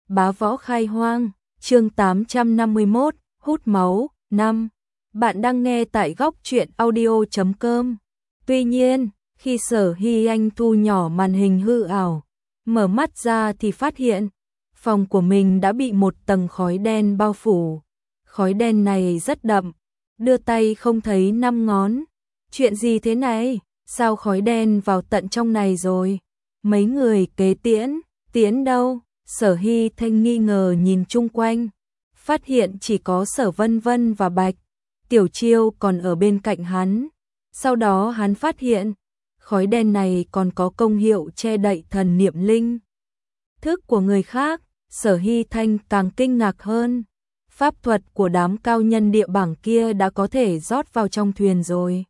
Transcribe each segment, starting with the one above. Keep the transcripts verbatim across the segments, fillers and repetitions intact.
Bá võ khai hoang, chương tám trăm năm mươi mốt, hút máu, năm. Bạn đang nghe tại góc truyện audio chấm com. Tuy nhiên, khi Sở Hy Anh thu nhỏ màn hình hư ảo, mở mắt ra thì phát hiện, phòng của mình đã bị một tầng khói đen bao phủ. Khói đen này rất đậm, đưa tay không thấy năm ngón. Chuyện gì thế này? Sao khói đen vào tận trong này rồi? Mấy người kế Tiễn, Tiễn đâu? Sở Hy Thanh nghi ngờ nhìn chung quanh, phát hiện chỉ có Sở Vân Vân và Bạch Tiểu Chiêu còn ở bên cạnh hắn. Sau đó hắn phát hiện, khói đen này còn có công hiệu che đậy thần niệm linh thức của người khác. Sở Hy Thanh càng kinh ngạc hơn, pháp thuật của đám cao nhân địa bảng kia đã có thể rót vào trong thuyền rồi.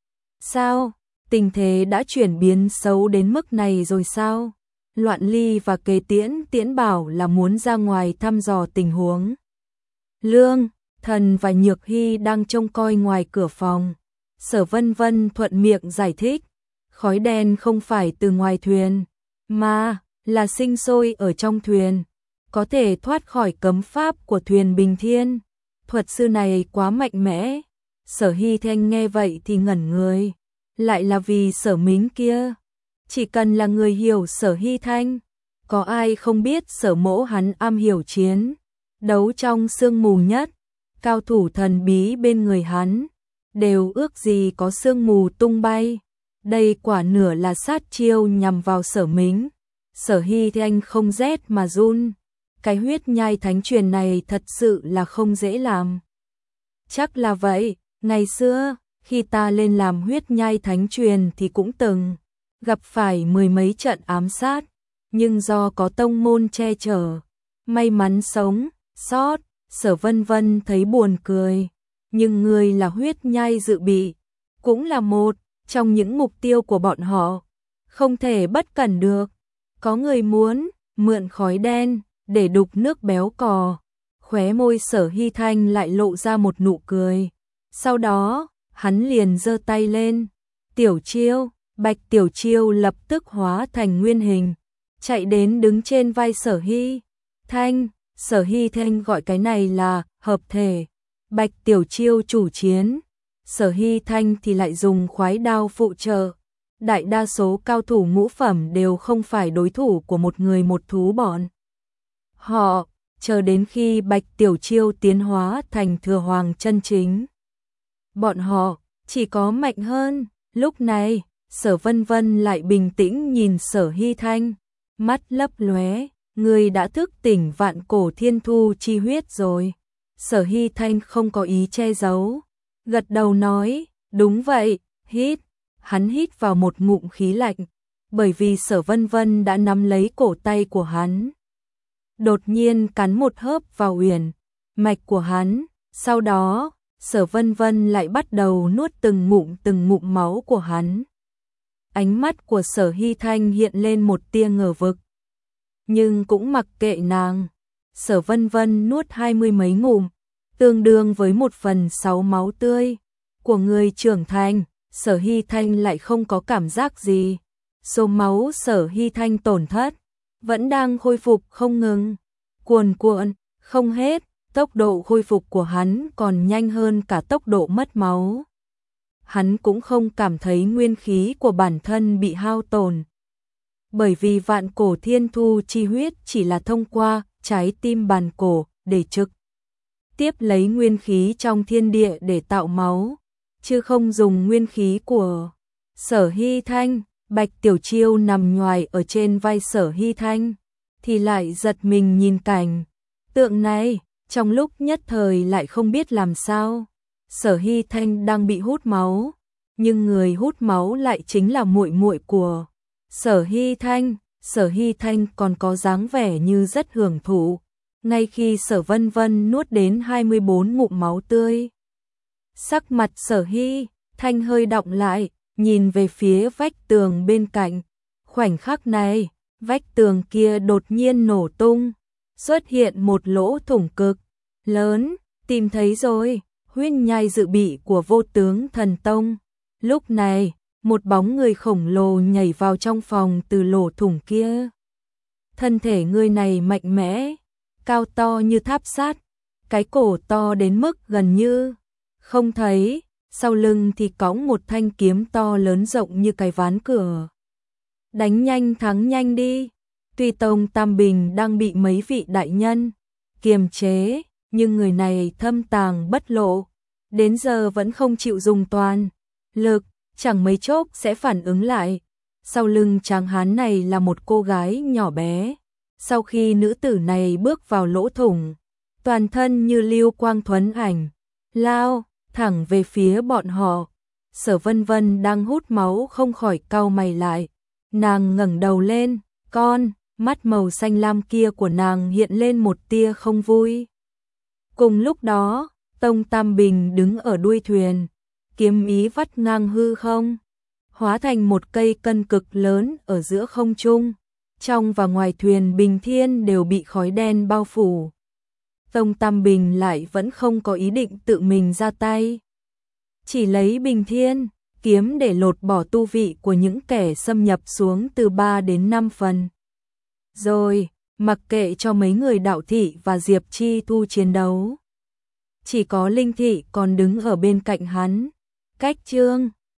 Sao? Tình thế đã chuyển biến xấu đến mức này rồi sao? Loạn Ly và Kế Tiễn Tiễn bảo là muốn ra ngoài thăm dò tình huống. Lương, Thần và Nhược Hy đang trông coi ngoài cửa phòng. Sở Vân Vân thuận miệng giải thích, khói đen không phải từ ngoài thuyền, mà là sinh sôi ở trong thuyền, có thể thoát khỏi cấm pháp của thuyền Bình Thiên. Thuật sư này quá mạnh mẽ. Sở Hy Thanh nghe vậy thì ngẩn người, lại là vì Sở Mính kia. Chỉ cần là người hiểu Sở Hy Thanh, có ai không biết Sở Mỗ hắn am hiểu chiến đấu trong sương mù nhất. Cao thủ thần bí bên người hắn đều ước gì có sương mù tung bay. Đây quả nửa là sát chiêu nhằm vào Sở Mính. Sở Hy Thanh không rét mà run. Cái huyết nhai thánh truyền này thật sự là không dễ làm. Chắc là vậy, ngày xưa khi ta lên làm huyết nhai thánh truyền thì cũng từng gặp phải mười mấy trận ám sát, nhưng do có tông môn che chở, may mắn sống sót. Sở Vân Vân thấy buồn cười, nhưng người là huyết nhai dự bị, cũng là một trong những mục tiêu của bọn họ, không thể bất cẩn được. Có người muốn mượn khói đen để đục nước béo cò. Khóe môi Sở Hy Thanh lại lộ ra một nụ cười. Sau đó, hắn liền giơ tay lên. Tiểu Chiêu, Bạch Tiểu Chiêu lập tức hóa thành nguyên hình, chạy đến đứng trên vai Sở Hy Thanh. Sở Hy Thanh gọi cái này là hợp thể. Bạch Tiểu Chiêu chủ chiến, Sở Hy Thanh thì lại dùng khoái đao phụ trợ. Đại đa số cao thủ ngũ phẩm đều không phải đối thủ của một người một thú bọn họ, chờ đến khi Bạch Tiểu Chiêu tiến hóa thành thừa hoàng chân chính, bọn họ chỉ có mạnh hơn. Lúc này, Sở Vân Vân lại bình tĩnh nhìn Sở Hy Thanh, mắt lấp lóe, người đã thức tỉnh vạn cổ thiên thu chi huyết rồi. Sở Hy Thanh không có ý che giấu, gật đầu nói, đúng vậy. Hít, hắn hít vào một ngụm khí lạnh, bởi vì Sở Vân Vân đã nắm lấy cổ tay của hắn, đột nhiên cắn một hớp vào uyển mạch của hắn. Sau đó, Sở Vân Vân lại bắt đầu nuốt từng ngụm từng ngụm máu của hắn. Ánh mắt của Sở Hy Thanh hiện lên một tia ngờ vực, nhưng cũng mặc kệ nàng. Sở Vân Vân nuốt hai mươi mấy ngụm, tương đương với một phần sáu máu tươi của người trưởng thành. Sở Hy Thanh lại không có cảm giác gì. Số máu Sở Hy Thanh tổn thất vẫn đang khôi phục không ngừng, cuồn cuộn, không hết. Tốc độ khôi phục của hắn còn nhanh hơn cả tốc độ mất máu. Hắn cũng không cảm thấy nguyên khí của bản thân bị hao tổn, bởi vì vạn cổ thiên thu chi huyết chỉ là thông qua trái tim bàn cổ để trực tiếp lấy nguyên khí trong thiên địa để tạo máu, chứ không dùng nguyên khí của Sở Hy Thanh. Bạch Tiểu Chiêu nằm nhoài ở trên vai Sở Hy Thanh, thì lại giật mình nhìn cảnh tượng này, trong lúc nhất thời lại không biết làm sao. Sở Hy Thanh đang bị hút máu, nhưng người hút máu lại chính là muội muội của Sở Hy Thanh. Sở Hy Thanh còn có dáng vẻ như rất hưởng thụ. Ngay khi Sở Vân Vân nuốt đến hai mươi bốn ngụm máu tươi, sắc mặt Sở Hy Thanh hơi đọng lại, nhìn về phía vách tường bên cạnh. Khoảnh khắc này, vách tường kia đột nhiên nổ tung, xuất hiện một lỗ thủng cực lớn. Tìm thấy rồi, huyết nhai dự bị của Vô Tướng Thần Tông. Lúc này, một bóng người khổng lồ nhảy vào trong phòng từ lỗ thủng kia. Thân thể người này mạnh mẽ, cao to như tháp sắt, cái cổ to đến mức gần như không thấy, sau lưng thì cõng một thanh kiếm to lớn rộng như cái ván cửa. Đánh nhanh thắng nhanh đi. Tuy Tông Tam Bình đang bị mấy vị đại nhân kiềm chế, nhưng người này thâm tàng bất lộ, đến giờ vẫn không chịu dùng toàn lực, chẳng mấy chốc sẽ phản ứng lại. Sau lưng tráng hán này là một cô gái nhỏ bé. Sau khi nữ tử này bước vào lỗ thủng, toàn thân như lưu quang thuấn ảnh, lao thẳng về phía bọn họ. Sở Vân Vân đang hút máu không khỏi cau mày lại. Nàng ngẩng đầu lên, con mắt màu xanh lam kia của nàng hiện lên một tia không vui. Cùng lúc đó, Tông Tam Bình đứng ở đuôi thuyền, kiếm ý vắt ngang hư không, hóa thành một cây cân cực lớn ở giữa không trung. Trong và ngoài thuyền Bình Thiên đều bị khói đen bao phủ. Tông Tam Bình lại vẫn không có ý định tự mình ra tay. Chỉ lấy Bình Thiên, kiếm để lột bỏ tu vị của những kẻ xâm nhập xuống từ ba đến năm phần. Rồi, mặc kệ cho mấy người Đạo Thị và Diệp Chi Thu chiến đấu. Chỉ có Linh Thị còn đứng ở bên cạnh hắn, cách chương